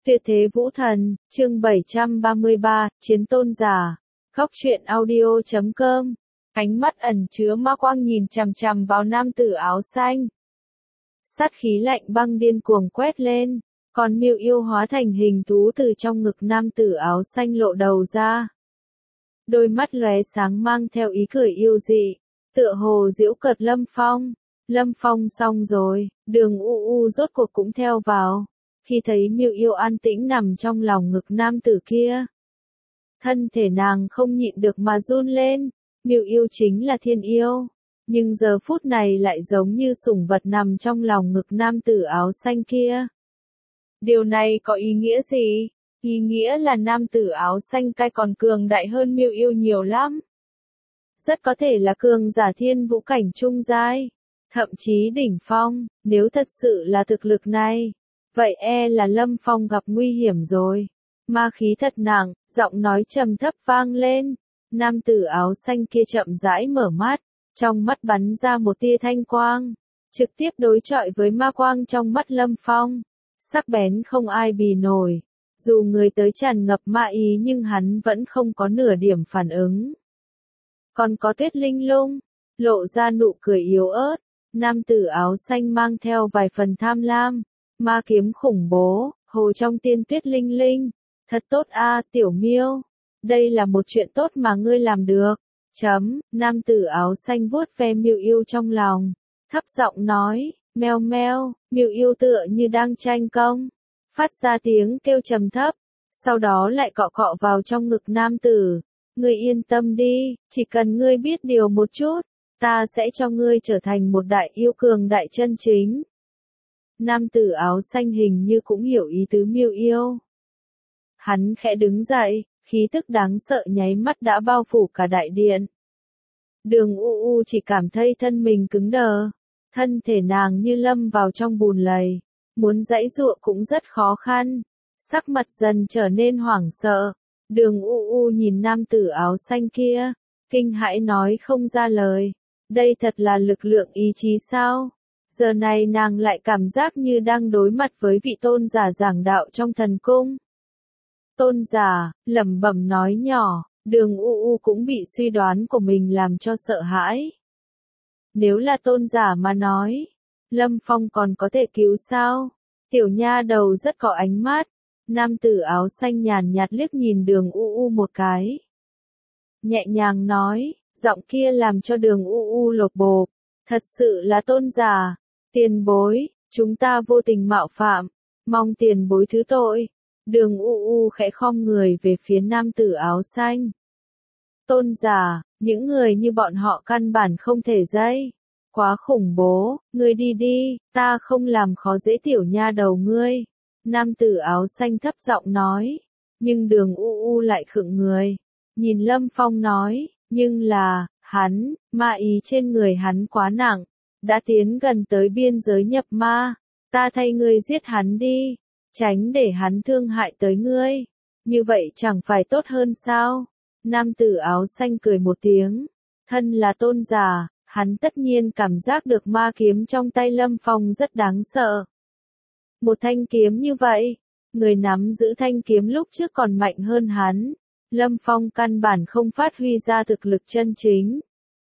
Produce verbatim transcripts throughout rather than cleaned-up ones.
Tuyệt thế vũ thần, chương bảy trăm ba mươi ba, chiến tôn giả. Góc truyện audio chấm com. Ánh mắt ẩn chứa ma quang nhìn chằm chằm vào nam tử áo xanh. Sát khí lạnh băng điên cuồng quét lên, còn Miêu Yêu hóa thành hình thú từ trong ngực nam tử áo xanh lộ đầu ra. Đôi mắt lóe sáng mang theo ý cười yêu dị, tựa hồ giễu cợt Lâm Phong. Lâm Phong xong rồi, Đường U U rốt cuộc cũng theo vào. Khi thấy Miêu Yêu an tĩnh nằm trong lòng ngực nam tử kia, thân thể nàng không nhịn được mà run lên. Miêu Yêu chính là thiên yêu, nhưng giờ phút này lại giống như sủng vật nằm trong lòng ngực nam tử áo xanh kia. Điều này có ý nghĩa gì? Ý nghĩa là nam tử áo xanh cai còn cường đại hơn Miêu Yêu nhiều lắm. Rất có thể là cường giả thiên vũ cảnh trung giai, thậm chí đỉnh phong. Nếu thật sự là thực lực này, vậy e là Lâm Phong gặp nguy hiểm rồi. Ma khí thật nặng, giọng nói trầm thấp vang lên. Nam tử áo xanh kia chậm rãi mở mắt, trong mắt bắn ra một tia thanh quang, trực tiếp đối chọi với ma quang trong mắt Lâm Phong. Sắc bén không ai bì nổi, dù người tới tràn ngập ma ý nhưng hắn vẫn không có nửa điểm phản ứng. Còn có Tuyết Linh Lung, lộ ra nụ cười yếu ớt. Nam tử áo xanh mang theo vài phần tham lam. Ma kiếm khủng bố, hồ trong tiên Tuyết Linh Linh. Thật tốt a, tiểu Miêu. Đây là một chuyện tốt mà ngươi làm được. Chấm, nam tử áo xanh vuốt ve Miêu Yêu trong lòng, thấp giọng nói, meo meo. Miêu Yêu tựa như đang tranh công, phát ra tiếng kêu trầm thấp, sau đó lại cọ cọ vào trong ngực nam tử. Ngươi yên tâm đi, chỉ cần ngươi biết điều một chút, ta sẽ cho ngươi trở thành một đại yêu cường đại chân chính. Nam tử áo xanh hình như cũng hiểu ý tứ Miêu Yêu. Hắn khẽ đứng dậy, khí tức đáng sợ nháy mắt đã bao phủ cả đại điện. Đường U U chỉ cảm thấy thân mình cứng đờ, thân thể nàng như lâm vào trong bùn lầy, muốn giãy giụa cũng rất khó khăn, sắc mặt dần trở nên hoảng sợ. Đường U U nhìn nam tử áo xanh kia, kinh hãi nói không ra lời, đây thật là lực lượng ý chí sao? Giờ này nàng lại cảm giác như đang đối mặt với vị tôn giả giảng đạo trong thần cung. Tôn giả, lẩm bẩm nói nhỏ. Đường U U cũng bị suy đoán của mình làm cho sợ hãi. Nếu là tôn giả mà nói, Lâm Phong còn có thể cứu sao? Tiểu nha đầu rất có ánh mắt. Nam tử áo xanh nhàn nhạt liếc nhìn đường U U một cái, nhẹ nhàng nói, giọng kia làm cho đường U U lột bột. Thật sự là tôn giả. Tiền bối, chúng ta vô tình mạo phạm, mong tiền bối thứ tội. Đường U U khẽ khom người về phía nam tử áo xanh. Tôn giả, những người như bọn họ căn bản không thể dây. Quá khủng bố, ngươi đi đi, ta không làm khó dễ tiểu nha đầu ngươi. Nam tử áo xanh thấp giọng nói. Nhưng đường U U lại khựng người, nhìn Lâm Phong nói, nhưng là, hắn, ma ý trên người hắn quá nặng, đã tiến gần tới biên giới nhập ma. Ta thay ngươi giết hắn đi, tránh để hắn thương hại tới ngươi. Như vậy chẳng phải tốt hơn sao? Nam tử áo xanh cười một tiếng. Thân là tôn giả, hắn tất nhiên cảm giác được ma kiếm trong tay Lâm Phong rất đáng sợ. Một thanh kiếm như vậy, người nắm giữ thanh kiếm lúc trước còn mạnh hơn hắn. Lâm Phong căn bản không phát huy ra thực lực chân chính.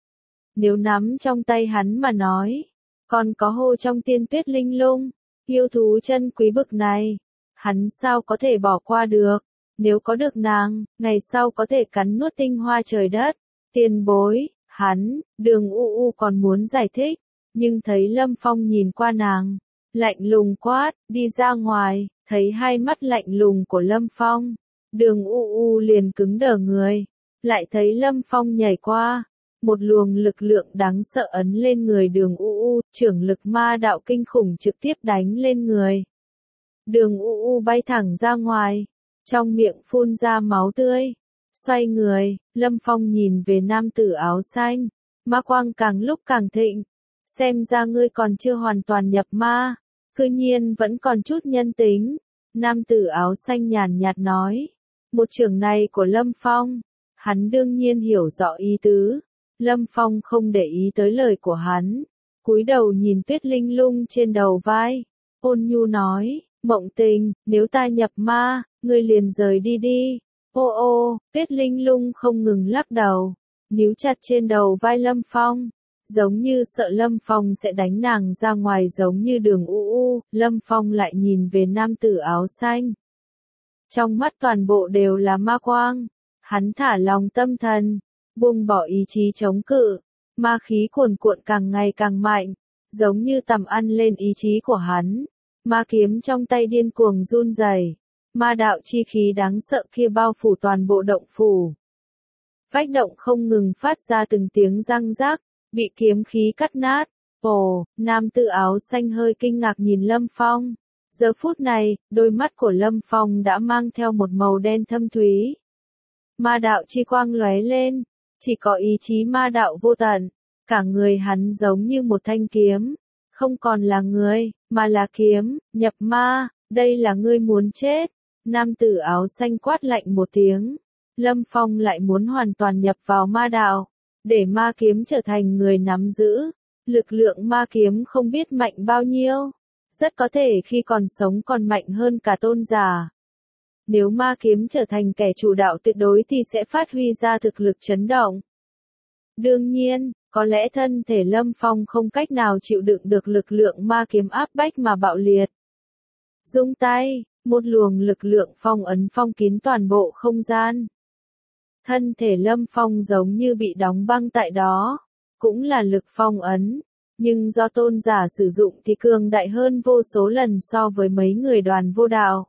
Nếu nắm trong tay hắn mà nói, còn có hô trong tiên Tuyết Linh Lung, yêu thú chân quý bực này, hắn sao có thể bỏ qua được? Nếu có được nàng, ngày sau có thể cắn nuốt tinh hoa trời đất. Tiền bối, hắn, đường U U còn muốn giải thích, nhưng thấy Lâm Phong nhìn qua nàng, lạnh lùng quát, đi ra ngoài. Thấy hai mắt lạnh lùng của Lâm Phong, đường U U liền cứng đờ người, lại thấy Lâm Phong nhảy qua, một luồng lực lượng đáng sợ ấn lên người đường U U, trưởng lực ma đạo kinh khủng trực tiếp đánh lên người. Đường U U bay thẳng ra ngoài, trong miệng phun ra máu tươi. Xoay người, Lâm Phong nhìn về nam tử áo xanh, ma quang càng lúc càng thịnh. Xem ra ngươi còn chưa hoàn toàn nhập ma, cư nhiên vẫn còn chút nhân tính. Nam tử áo xanh nhàn nhạt nói, một trường này của Lâm Phong, hắn đương nhiên hiểu rõ ý tứ. Lâm Phong không để ý tới lời của hắn, cúi đầu nhìn Tuyết Linh Lung trên đầu vai, ôn nhu nói, Mộng Tình, nếu ta nhập ma, ngươi liền rời đi đi. Ô ô, Tuyết Linh Lung không ngừng lắc đầu, níu chặt trên đầu vai Lâm Phong, giống như sợ Lâm Phong sẽ đánh nàng ra ngoài giống như đường u u. Lâm Phong lại nhìn về nam tử áo xanh. Trong mắt toàn bộ đều là ma quang, hắn thả lòng tâm thần, buông bỏ ý chí chống cự, ma khí cuồn cuộn càng ngày càng mạnh, giống như tầm ăn lên ý chí của hắn. Ma kiếm trong tay điên cuồng run rẩy, ma đạo chi khí đáng sợ kia bao phủ toàn bộ động phủ. Vách động không ngừng phát ra từng tiếng răng rác, bị kiếm khí cắt nát. Ồ, nam tử áo xanh hơi kinh ngạc nhìn Lâm Phong. Giờ phút này, đôi mắt của Lâm Phong đã mang theo một màu đen thâm thúy. Ma đạo chi quang lóe lên, chỉ có ý chí ma đạo vô tận, cả người hắn giống như một thanh kiếm, không còn là người, mà là kiếm. Nhập ma, đây là ngươi muốn chết. Nam tử áo xanh quát lạnh một tiếng. Lâm Phong lại muốn hoàn toàn nhập vào ma đạo, để ma kiếm trở thành người nắm giữ. Lực lượng ma kiếm không biết mạnh bao nhiêu, rất có thể khi còn sống còn mạnh hơn cả tôn giả. Nếu ma kiếm trở thành kẻ chủ đạo tuyệt đối thì sẽ phát huy ra thực lực chấn động. Đương nhiên, có lẽ thân thể Lâm Phong không cách nào chịu đựng được lực lượng ma kiếm áp bách mà bạo liệt. Dung tay, một luồng lực lượng phong ấn phong kín toàn bộ không gian. Thân thể Lâm Phong giống như bị đóng băng tại đó, cũng là lực phong ấn, nhưng do tôn giả sử dụng thì cường đại hơn vô số lần so với mấy người đoàn vô đạo.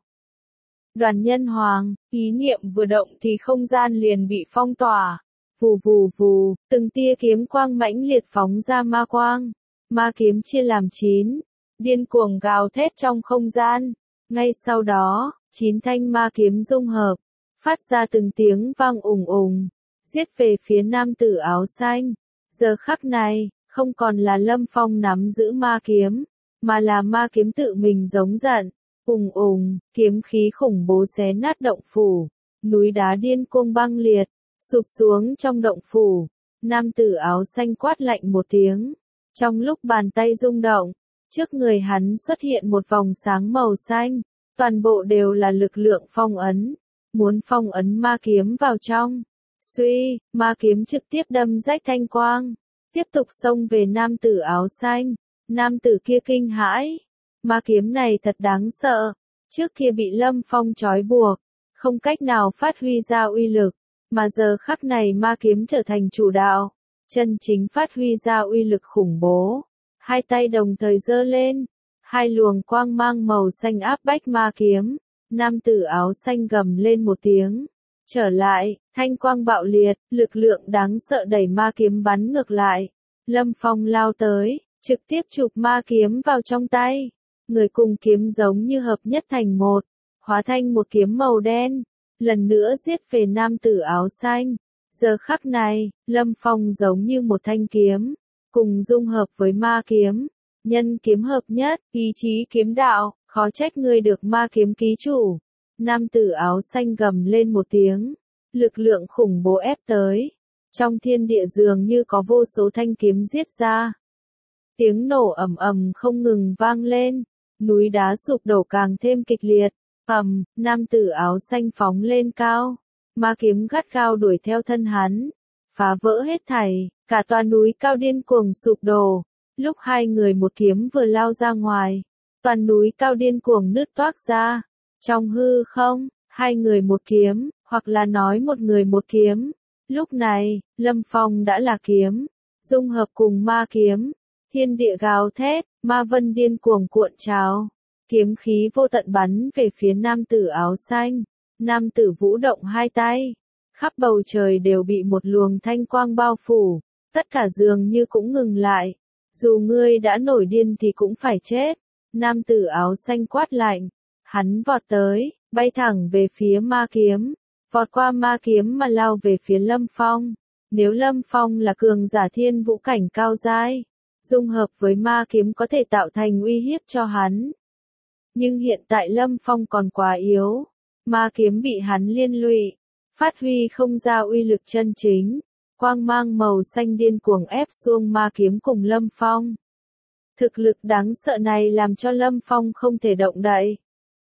Đoàn Nhân Hoàng, ý niệm vừa động thì không gian liền bị phong tỏa. Vù vù vù, từng tia kiếm quang mãnh liệt phóng ra ma quang. Ma kiếm chia làm chín, điên cuồng gào thét trong không gian. Ngay sau đó, chín thanh ma kiếm dung hợp, phát ra từng tiếng vang ùng ùng, giết về phía nam tử áo xanh. Giờ khắc này, không còn là Lâm Phong nắm giữ ma kiếm, mà là ma kiếm tự mình giống giận. Ùng ùng, kiếm khí khủng bố xé nát động phủ, núi đá điên cuồng băng liệt, sụp xuống trong động phủ. Nam tử áo xanh quát lạnh một tiếng. Trong lúc bàn tay rung động, trước người hắn xuất hiện một vòng sáng màu xanh, toàn bộ đều là lực lượng phong ấn, muốn phong ấn ma kiếm vào trong. Suy, ma kiếm trực tiếp đâm rách thanh quang, tiếp tục xông về nam tử áo xanh. Nam tử kia kinh hãi, ma kiếm này thật đáng sợ, trước kia bị Lâm Phong trói buộc, không cách nào phát huy ra uy lực, mà giờ khắc này ma kiếm trở thành chủ đạo, chân chính phát huy ra uy lực khủng bố. Hai tay đồng thời giơ lên, hai luồng quang mang màu xanh áp bách ma kiếm. Nam tử áo xanh gầm lên một tiếng, trở lại, thanh quang bạo liệt, lực lượng đáng sợ đẩy ma kiếm bắn ngược lại. Lâm Phong lao tới, trực tiếp chụp ma kiếm vào trong tay. Người cùng kiếm giống như hợp nhất thành một, hóa thành một kiếm màu đen, lần nữa giết về nam tử áo xanh. Giờ khắc này, Lâm Phong giống như một thanh kiếm, cùng dung hợp với ma kiếm, nhân kiếm hợp nhất, ý chí kiếm đạo, khó trách ngươi được ma kiếm ký chủ. Nam tử áo xanh gầm lên một tiếng, lực lượng khủng bố ép tới, trong thiên địa dường như có vô số thanh kiếm giết ra. Tiếng nổ ầm ầm không ngừng vang lên, núi đá sụp đổ càng thêm kịch liệt. Ầm, nam tử áo xanh phóng lên cao, ma kiếm gắt gao đuổi theo thân hắn, phá vỡ hết thảy, cả tòa núi cao điên cuồng sụp đổ. Lúc hai người một kiếm vừa lao ra ngoài, toàn núi cao điên cuồng nứt toác ra. Trong hư không, hai người một kiếm, hoặc là nói một người một kiếm. Lúc này, Lâm Phong đã là kiếm, dung hợp cùng ma kiếm, thiên địa gào thét, ma vân điên cuồng cuộn trào. Kiếm khí vô tận bắn về phía nam tử áo xanh. Nam tử vũ động hai tay, khắp bầu trời đều bị một luồng thanh quang bao phủ, tất cả dường như cũng ngừng lại. Dù ngươi đã nổi điên thì cũng phải chết. Nam tử áo xanh quát lạnh, hắn vọt tới, bay thẳng về phía ma kiếm, vọt qua ma kiếm mà lao về phía Lâm Phong. Nếu Lâm Phong là cường giả thiên vũ cảnh cao giai, dung hợp với ma kiếm có thể tạo thành uy hiếp cho hắn. Nhưng hiện tại Lâm Phong còn quá yếu, ma kiếm bị hắn liên lụy, phát huy không ra uy lực chân chính. Quang mang màu xanh điên cuồng ép xuông ma kiếm cùng Lâm Phong. Thực lực đáng sợ này làm cho Lâm Phong không thể động đậy.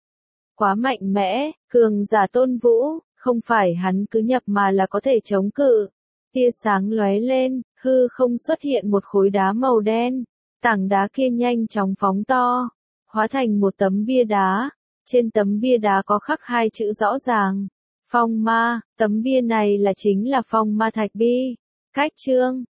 Quá mạnh mẽ, cường giả Tôn Vũ, không phải hắn cứ nhập mà là có thể chống cự. Tia sáng lóe lên, hư không xuất hiện một khối đá màu đen. Tảng đá kia nhanh chóng phóng to, hóa thành một tấm bia đá. Trên tấm bia đá có khắc hai chữ rõ ràng. Phong ma, tấm bia này là chính là phong ma thạch bi. Cách chương